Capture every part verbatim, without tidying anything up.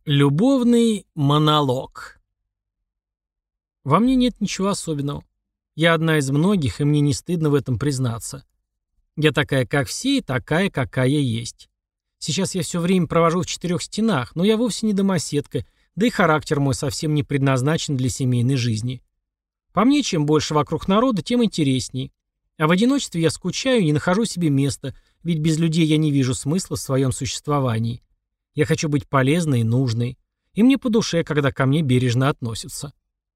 Любовный монолог. Во мне нет ничего особенного. Я одна из многих, и мне не стыдно в этом признаться. Я такая, как все, и такая, какая есть. Сейчас я все время провожу в четырех стенах, но я вовсе не домоседка, да и характер мой совсем не предназначен для семейной жизни. По мне, чем больше вокруг народа, тем интересней. А в одиночестве я скучаю и не нахожу себе места, ведь без людей я не вижу смысла в своем существовании. Я хочу быть полезной и нужной. И мне по душе, когда ко мне бережно относятся.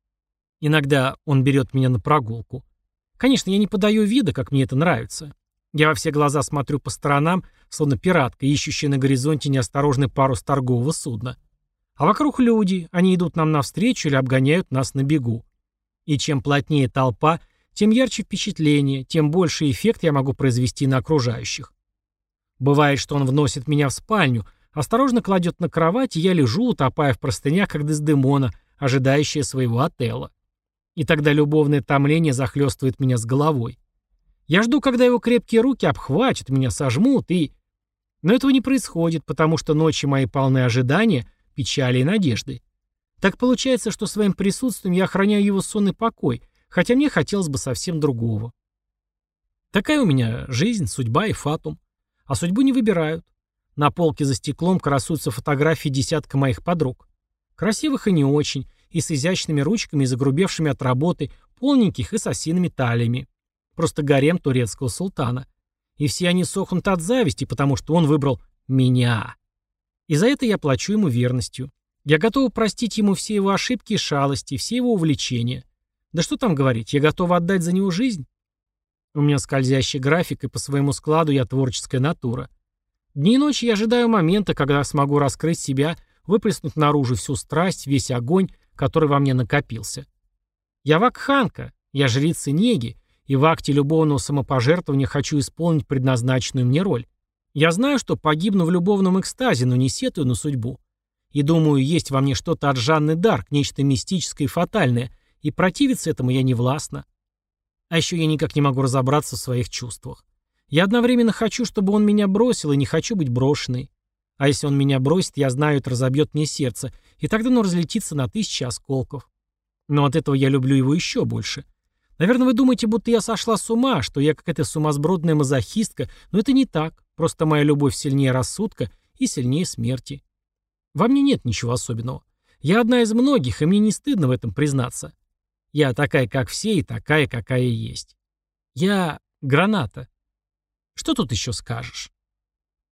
Иногда он берет меня на прогулку. Конечно, я не подаю вида, как мне это нравится. Я во все глаза смотрю по сторонам, словно пиратка, ищущая на горизонте неосторожный парус торгового судна. А вокруг люди, они идут нам навстречу или обгоняют нас на бегу. И чем плотнее толпа, тем ярче впечатление, тем больше эффект я могу произвести на окружающих. Бывает, что он вносит меня в спальню, осторожно кладет на кровать, и я лежу, утопая в простынях, как Дездемона, ожидающая своего Отелло. И тогда любовное томление захлестывает меня с головой. Я жду, когда его крепкие руки обхватят меня, сожмут, и... Но этого не происходит, потому что ночи мои полны ожидания, печали и надежды. Так получается, что своим присутствием я охраняю его сон и покой, хотя мне хотелось бы совсем другого. Такая у меня жизнь, судьба и фатум. А судьбу не выбирают. На полке за стеклом красуются фотографии десятка моих подруг. Красивых и не очень, и с изящными ручками и загрубевшими от работы, полненьких и с осиными талиями. Просто гарем турецкого султана. И все они сохнут от зависти, потому что он выбрал меня. И за это я плачу ему верностью. Я готова простить ему все его ошибки и шалости, все его увлечения. Да что там говорить, я готова отдать за него жизнь. У меня скользящий график, и по своему складу я творческая натура. Дни и ночи я ожидаю момента, когда смогу раскрыть себя, выплеснуть наружу всю страсть, весь огонь, который во мне накопился. Я вакханка, я жрица неги, и в акте любовного самопожертвования хочу исполнить предназначенную мне роль. Я знаю, что погибну в любовном экстазе, но не сетую на судьбу. И думаю, есть во мне что-то от Жанны Дарк, нечто мистическое и фатальное, и противиться этому я не властна. А еще я никак не могу разобраться в своих чувствах. Я одновременно хочу, чтобы он меня бросил, и не хочу быть брошенной. А если он меня бросит, я знаю, это разобьет мне сердце, и тогда оно разлетится на тысячи осколков. Но от этого я люблю его еще больше. Наверное, вы думаете, будто я сошла с ума, что я какая-то сумасбродная мазохистка, но это не так, просто моя любовь сильнее рассудка и сильнее смерти. Во мне нет ничего особенного. Я одна из многих, и мне не стыдно в этом признаться. Я такая, как все, и такая, какая есть. Я граната. Что тут еще скажешь?